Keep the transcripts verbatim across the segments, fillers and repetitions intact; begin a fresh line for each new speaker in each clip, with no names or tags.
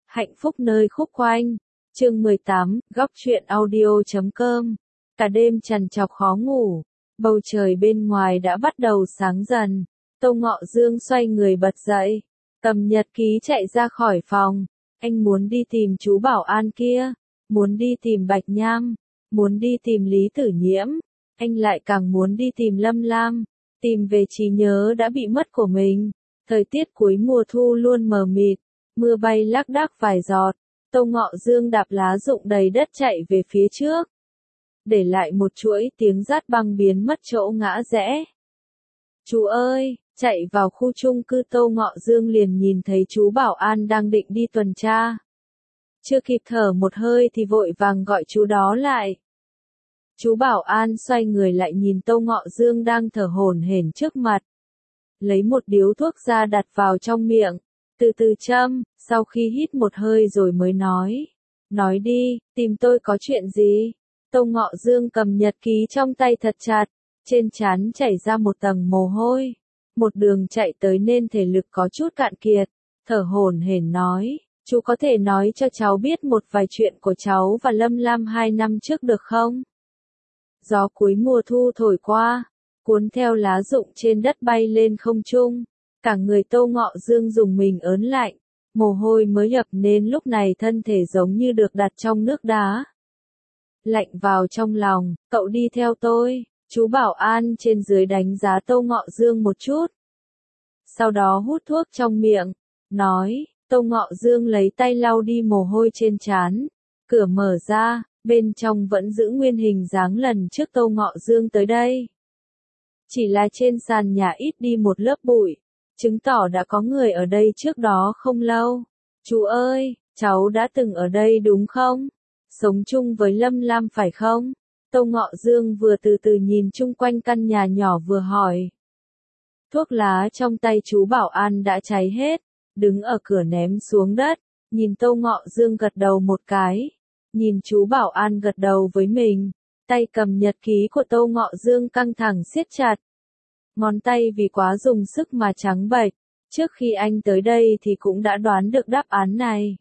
Hạnh phúc nơi khúc quanh. Chương mười tám, góc truyện audio chấm com. Cả đêm trằn trọc khó ngủ, bầu trời bên ngoài đã bắt đầu sáng dần. Tô Ngọ Dương xoay người bật dậy, cầm nhật ký chạy ra khỏi phòng. Anh muốn đi tìm chú Bảo An kia, muốn đi tìm Bạch Nham, muốn đi tìm Lý Tử Nhiễm. Anh lại càng muốn đi tìm Lâm Lam, tìm về trí nhớ đã bị mất của mình. Thời tiết cuối mùa thu luôn mờ mịt, mưa bay lác đác vài giọt. Tô Ngọ Dương đạp lá rụng đầy đất chạy về phía trước, để lại một chuỗi tiếng rát băng biến mất chỗ ngã rẽ. Chú ơi, chạy vào khu chung cư Tô Ngọ Dương liền nhìn thấy chú Bảo An đang định đi tuần tra. Chưa kịp thở một hơi thì vội vàng gọi chú đó lại. Chú Bảo An xoay người lại nhìn Tô Ngọ Dương đang thở hổn hển trước mặt. Lấy một điếu thuốc ra đặt vào trong miệng, từ từ châm, sau khi hít một hơi rồi mới nói. Nói đi, tìm tôi có chuyện gì? Tô Ngọ Dương cầm nhật ký trong tay thật chặt, trên trán chảy ra một tầng mồ hôi. Một đường chạy tới nên thể lực có chút cạn kiệt, thở hổn hển nói, chú có thể nói cho cháu biết một vài chuyện của cháu và Lâm Lam hai năm trước được không? Gió cuối mùa thu thổi qua, cuốn theo lá rụng trên đất bay lên không trung. Cả người Tô Ngọ Dương dùng mình ớn lạnh, mồ hôi mới nhập nên lúc này thân thể giống như được đặt trong nước đá. Lạnh vào trong lòng, cậu đi theo tôi. Chú Bảo An trên dưới đánh giá Tô Ngọ Dương một chút. Sau đó hút thuốc trong miệng, nói, Tô Ngọ Dương lấy tay lau đi mồ hôi trên trán. Cửa mở ra, bên trong vẫn giữ nguyên hình dáng lần trước Tô Ngọ Dương tới đây. Chỉ là trên sàn nhà ít đi một lớp bụi, chứng tỏ đã có người ở đây trước đó không lâu. Chú ơi, cháu đã từng ở đây đúng không? Sống chung với Lâm Lam phải không? Tô Ngọ Dương vừa từ từ nhìn chung quanh căn nhà nhỏ vừa hỏi. Thuốc lá trong tay chú Bảo An đã cháy hết, đứng ở cửa ném xuống đất, nhìn Tô Ngọ Dương gật đầu một cái. Nhìn chú Bảo An gật đầu với mình, tay cầm nhật ký của Tô Ngọ Dương căng thẳng siết chặt. Ngón tay vì quá dùng sức mà trắng bệch, trước khi anh tới đây thì cũng đã đoán được đáp án này.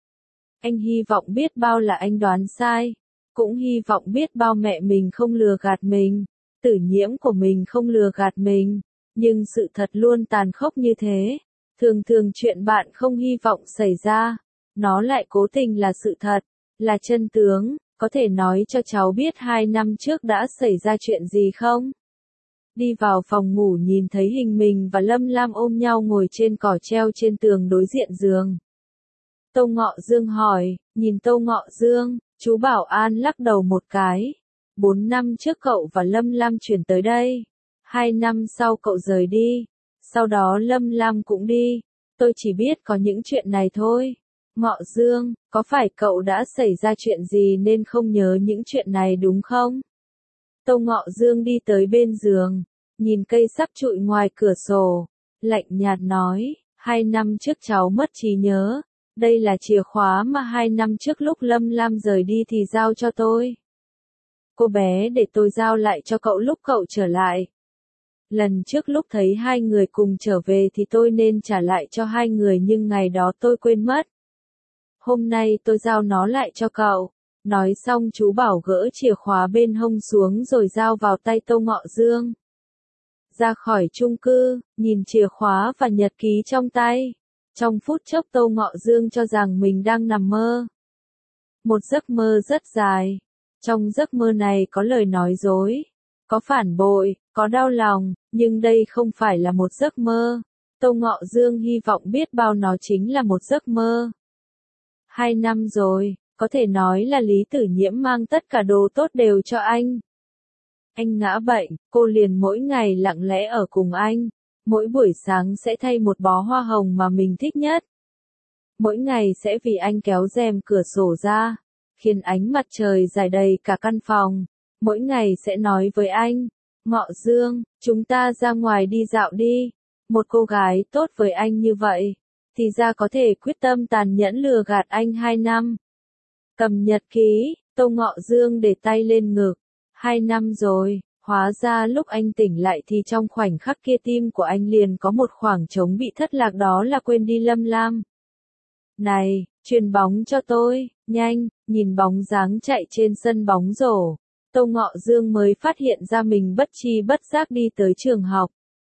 Anh hy vọng biết bao là anh đoán sai, cũng hy vọng biết bao mẹ mình không lừa gạt mình, Tử Nhiễm của mình không lừa gạt mình, nhưng sự thật luôn tàn khốc như thế. Thường thường chuyện bạn không hy vọng xảy ra, nó lại cố tình là sự thật, là chân tướng. Có thể nói cho cháu biết hai năm trước đã xảy ra chuyện gì không? Đi vào phòng ngủ nhìn thấy hình mình và Lâm Lam ôm nhau ngồi trên cỏ treo trên tường đối diện giường. Tô Ngọ Dương hỏi, nhìn Tô Ngọ Dương, chú Bảo An lắc đầu một cái. Bốn năm trước cậu và Lâm Lam chuyển tới đây. Hai năm sau cậu rời đi. Sau đó Lâm Lam cũng đi. Tôi chỉ biết có những chuyện này thôi. Ngọ Dương, có phải cậu đã xảy ra chuyện gì nên không nhớ những chuyện này đúng không? Tô Ngọ Dương đi tới bên giường, nhìn cây sắp trụi ngoài cửa sổ, lạnh nhạt nói, hai năm trước cháu mất trí nhớ, đây là chìa khóa mà hai năm trước lúc Lâm Lam rời đi thì giao cho tôi. Cô bé để tôi giao lại cho cậu lúc cậu trở lại. Lần trước lúc thấy hai người cùng trở về thì tôi nên trả lại cho hai người nhưng ngày đó tôi quên mất. Hôm nay tôi giao nó lại cho cậu. Nói xong chú Bảo gỡ chìa khóa bên hông xuống rồi giao vào tay Tô Ngọ Dương. Ra khỏi chung cư, nhìn chìa khóa và nhật ký trong tay. Trong phút chốc Tô Ngọ Dương cho rằng mình đang nằm mơ. Một giấc mơ rất dài. Trong giấc mơ này có lời nói dối, có phản bội, có đau lòng, nhưng đây không phải là một giấc mơ. Tô Ngọ Dương hy vọng biết bao nó chính là một giấc mơ. Hai năm rồi, có thể nói là Lý Tử Nhiễm mang tất cả đồ tốt đều cho anh. Anh ngã bệnh, cô liền mỗi ngày lặng lẽ ở cùng anh. Mỗi buổi sáng sẽ thay một bó hoa hồng mà mình thích nhất. Mỗi ngày sẽ vì anh kéo rèm cửa sổ ra, khiến ánh mặt trời rải đầy cả căn phòng. Mỗi ngày sẽ nói với anh, Ngọ Dương, chúng ta ra ngoài đi dạo đi. Một cô gái tốt với anh như vậy, thì ra có thể quyết tâm tàn nhẫn lừa gạt anh hai năm. Cầm nhật ký, Tô Ngọ Dương để tay lên ngực. Hai năm rồi, hóa ra lúc anh tỉnh lại thì trong khoảnh khắc kia tim của anh liền có một khoảng trống bị thất lạc, đó là quên đi Lâm Lam. Này, chuyền bóng cho tôi, nhanh, nhìn bóng dáng chạy trên sân bóng rổ. Tô Ngọ Dương mới phát hiện ra mình bất tri bất giác đi tới trường học.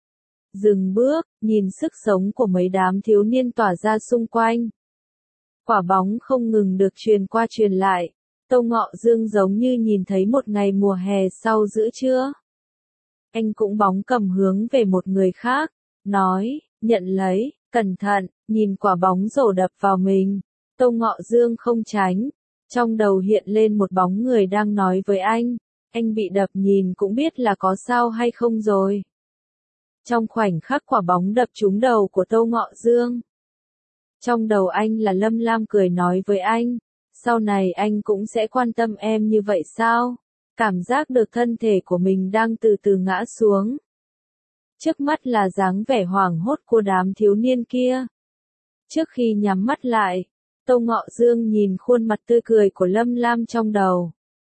Dừng bước, nhìn sức sống của mấy đám thiếu niên tỏa ra xung quanh. Quả bóng không ngừng được truyền qua truyền lại. Tô Ngọ Dương giống như nhìn thấy một ngày mùa hè sau giữa trưa. Anh cũng bóng cầm hướng về một người khác, nói, nhận lấy, cẩn thận, nhìn quả bóng rổ đập vào mình. Tô Ngọ Dương không tránh, trong đầu hiện lên một bóng người đang nói với anh, anh bị đập nhìn cũng biết là có sao hay không rồi. Trong khoảnh khắc quả bóng đập trúng đầu của Tô Ngọ Dương. Trong đầu anh là Lâm Lam cười nói với anh, sau này anh cũng sẽ quan tâm em như vậy sao? Cảm giác được thân thể của mình đang từ từ ngã xuống. Trước mắt là dáng vẻ hoảng hốt của đám thiếu niên kia. Trước khi nhắm mắt lại, Tô Ngọ Dương nhìn khuôn mặt tươi cười của Lâm Lam trong đầu.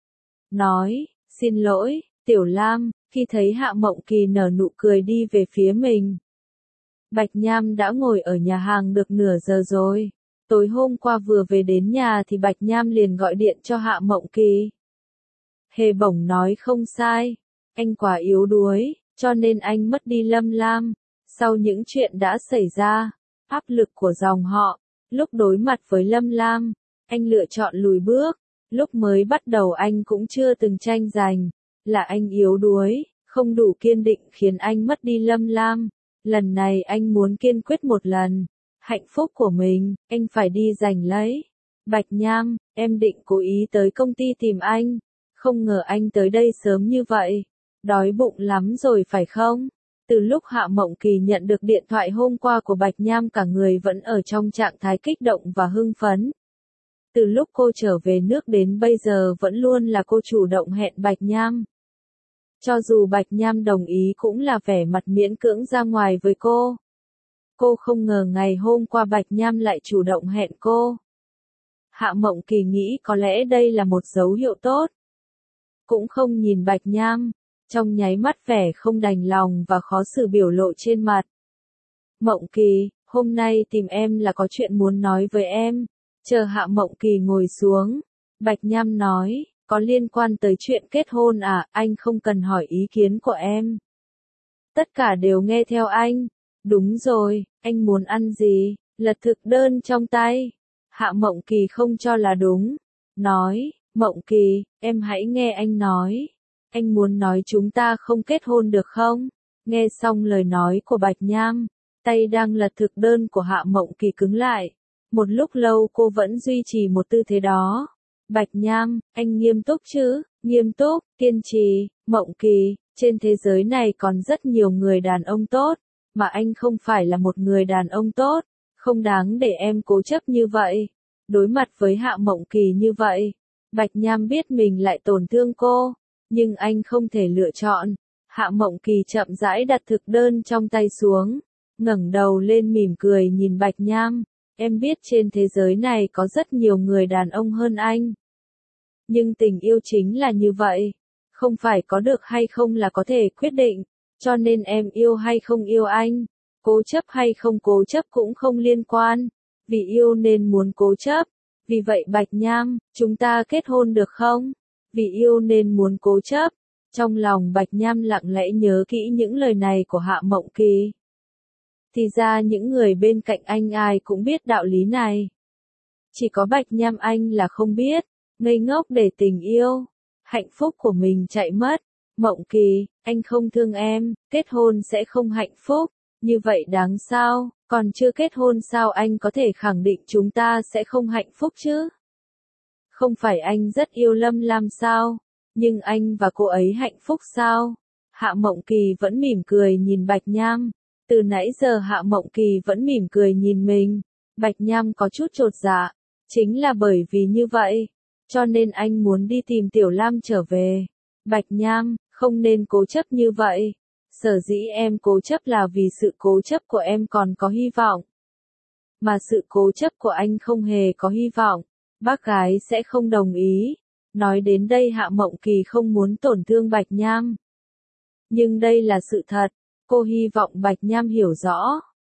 Nói, xin lỗi, Tiểu Lam, khi thấy Hạ Mộng Kỳ nở nụ cười đi về phía mình. Bạch Nham đã ngồi ở nhà hàng được nửa giờ rồi. Tối hôm qua vừa về đến nhà thì Bạch Nham liền gọi điện cho Hạ Mộng Kỳ. Hề Bổng nói không sai, anh quá yếu đuối, cho nên anh mất đi Lâm Lam. Sau những chuyện đã xảy ra, áp lực của dòng họ, lúc đối mặt với Lâm Lam, anh lựa chọn lùi bước. Lúc mới bắt đầu anh cũng chưa từng tranh giành, là anh yếu đuối, không đủ kiên định khiến anh mất đi Lâm Lam. Lần này anh muốn kiên quyết một lần, hạnh phúc của mình, anh phải đi giành lấy. Bạch Nham, em định cố ý tới công ty tìm anh, không ngờ anh tới đây sớm như vậy. Đói bụng lắm rồi phải không? Từ lúc Hạ Mộng Kỳ nhận được điện thoại hôm qua của Bạch Nham cả người vẫn ở trong trạng thái kích động và hưng phấn. Từ lúc cô trở về nước đến bây giờ vẫn luôn là cô chủ động hẹn Bạch Nham. Cho dù Bạch Nham đồng ý cũng là vẻ mặt miễn cưỡng ra ngoài với cô. Cô không ngờ ngày hôm qua Bạch Nham lại chủ động hẹn cô. Hạ Mộng Kỳ nghĩ có lẽ đây là một dấu hiệu tốt. Cũng không nhìn Bạch Nham, trong nháy mắt vẻ không đành lòng và khó xử biểu lộ trên mặt. Mộng Kỳ, hôm nay tìm em là có chuyện muốn nói với em. Chờ Hạ Mộng Kỳ ngồi xuống, Bạch Nham nói, có liên quan tới chuyện kết hôn à, anh không cần hỏi ý kiến của em. Tất cả đều nghe theo anh. Đúng rồi, anh muốn ăn gì, lật thực đơn trong tay. Hạ Mộng Kỳ không cho là đúng. Nói, Mộng Kỳ, em hãy nghe anh nói. Anh muốn nói chúng ta không kết hôn được không? Nghe xong lời nói của Bạch Nham, tay đang lật thực đơn của Hạ Mộng Kỳ cứng lại. Một lúc lâu cô vẫn duy trì một tư thế đó. Bạch Nham, anh nghiêm túc chứ? Nghiêm túc, kiên trì, Mộng Kỳ, trên thế giới này còn rất nhiều người đàn ông tốt, mà anh không phải là một người đàn ông tốt, không đáng để em cố chấp như vậy. Đối mặt với Hạ Mộng Kỳ như vậy, Bạch Nham biết mình lại tổn thương cô, nhưng anh không thể lựa chọn. Hạ Mộng Kỳ chậm rãi đặt thực đơn trong tay xuống, ngẩng đầu lên mỉm cười nhìn Bạch Nham. Em biết trên thế giới này có rất nhiều người đàn ông hơn anh. Nhưng tình yêu chính là như vậy. Không phải có được hay không là có thể quyết định. Cho nên em yêu hay không yêu anh, cố chấp hay không cố chấp cũng không liên quan. Vì yêu nên muốn cố chấp. Vì vậy Bạch Nham, chúng ta kết hôn được không? Vì yêu nên muốn cố chấp. Trong lòng Bạch Nham lặng lẽ nhớ kỹ những lời này của Hạ Mộng Kỳ. Thì ra những người bên cạnh anh ai cũng biết đạo lý này. Chỉ có Bạch Nham anh là không biết, ngây ngốc để tình yêu, hạnh phúc của mình chạy mất. Mộng Kỳ, anh không thương em, kết hôn sẽ không hạnh phúc, như vậy đáng sao, còn chưa kết hôn sao anh có thể khẳng định chúng ta sẽ không hạnh phúc chứ? Không phải anh rất yêu Lâm Lam sao, nhưng anh và cô ấy hạnh phúc sao? Hạ Mộng Kỳ vẫn mỉm cười nhìn Bạch Nham. Từ nãy giờ Hạ Mộng Kỳ vẫn mỉm cười nhìn mình. Bạch Nham có chút chột dạ. Chính là bởi vì như vậy, cho nên anh muốn đi tìm Tiểu Lam trở về. Bạch Nham, không nên cố chấp như vậy. Sở dĩ em cố chấp là vì sự cố chấp của em còn có hy vọng. Mà sự cố chấp của anh không hề có hy vọng. Bác gái sẽ không đồng ý. Nói đến đây Hạ Mộng Kỳ không muốn tổn thương Bạch Nham. Nhưng đây là sự thật. Cô hy vọng Bạch Nham hiểu rõ.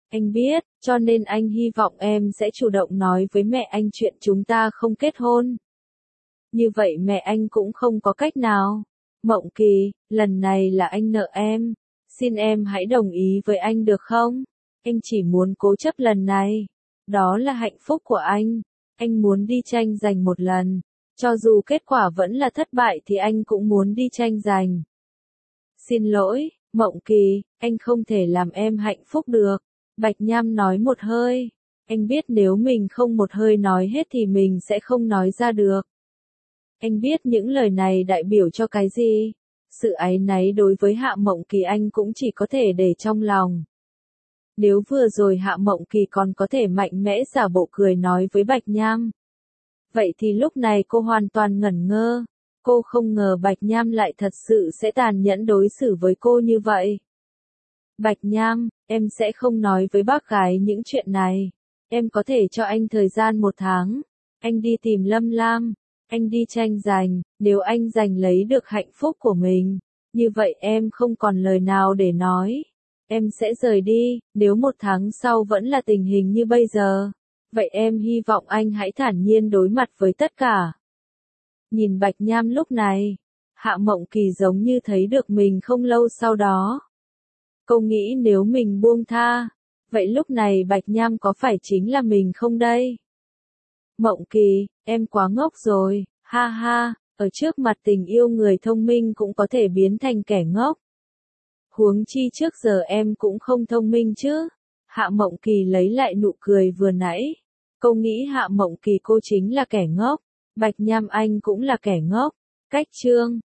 Anh biết, cho nên anh hy vọng em sẽ chủ động nói với mẹ anh chuyện chúng ta không kết hôn. Như vậy mẹ anh cũng không có cách nào. Mộng Kỳ, lần này là anh nợ em. Xin em hãy đồng ý với anh được không? Anh chỉ muốn cố chấp lần này. Đó là hạnh phúc của anh. Anh muốn đi tranh giành một lần. Cho dù kết quả vẫn là thất bại thì anh cũng muốn đi tranh giành. Xin lỗi, Mộng Kỳ, anh không thể làm em hạnh phúc được. Bạch Nham nói một hơi. Anh biết nếu mình không một hơi nói hết thì mình sẽ không nói ra được. Anh biết những lời này đại biểu cho cái gì. Sự áy náy đối với Hạ Mộng Kỳ anh cũng chỉ có thể để trong lòng. Nếu vừa rồi Hạ Mộng Kỳ còn có thể mạnh mẽ giả bộ cười nói với Bạch Nham. Vậy thì lúc này cô hoàn toàn ngẩn ngơ. Cô không ngờ Bạch Nham lại thật sự sẽ tàn nhẫn đối xử với cô như vậy. Bạch Nham, em sẽ không nói với bác gái những chuyện này. Em có thể cho anh thời gian một tháng. Anh đi tìm Lâm Lam. Anh đi tranh giành. Nếu anh giành lấy được hạnh phúc của mình, như vậy em không còn lời nào để nói. Em sẽ rời đi. Nếu một tháng sau vẫn là tình hình như bây giờ, vậy em hy vọng anh hãy thản nhiên đối mặt với tất cả. Nhìn Bạch Nham lúc này, Hạ Mộng Kỳ giống như thấy được mình không lâu sau đó. Cô nghĩ nếu mình buông tha, vậy lúc này Bạch Nham có phải chính là mình không đây? Mộng Kỳ, em quá ngốc rồi, ha ha, ở trước mặt tình yêu người thông minh cũng có thể biến thành kẻ ngốc. Huống chi trước giờ em cũng không thông minh chứ. Hạ Mộng Kỳ lấy lại nụ cười vừa nãy. Cô nghĩ Hạ Mộng Kỳ cô chính là kẻ ngốc. Bạch Nham anh cũng là kẻ ngốc. Cách chương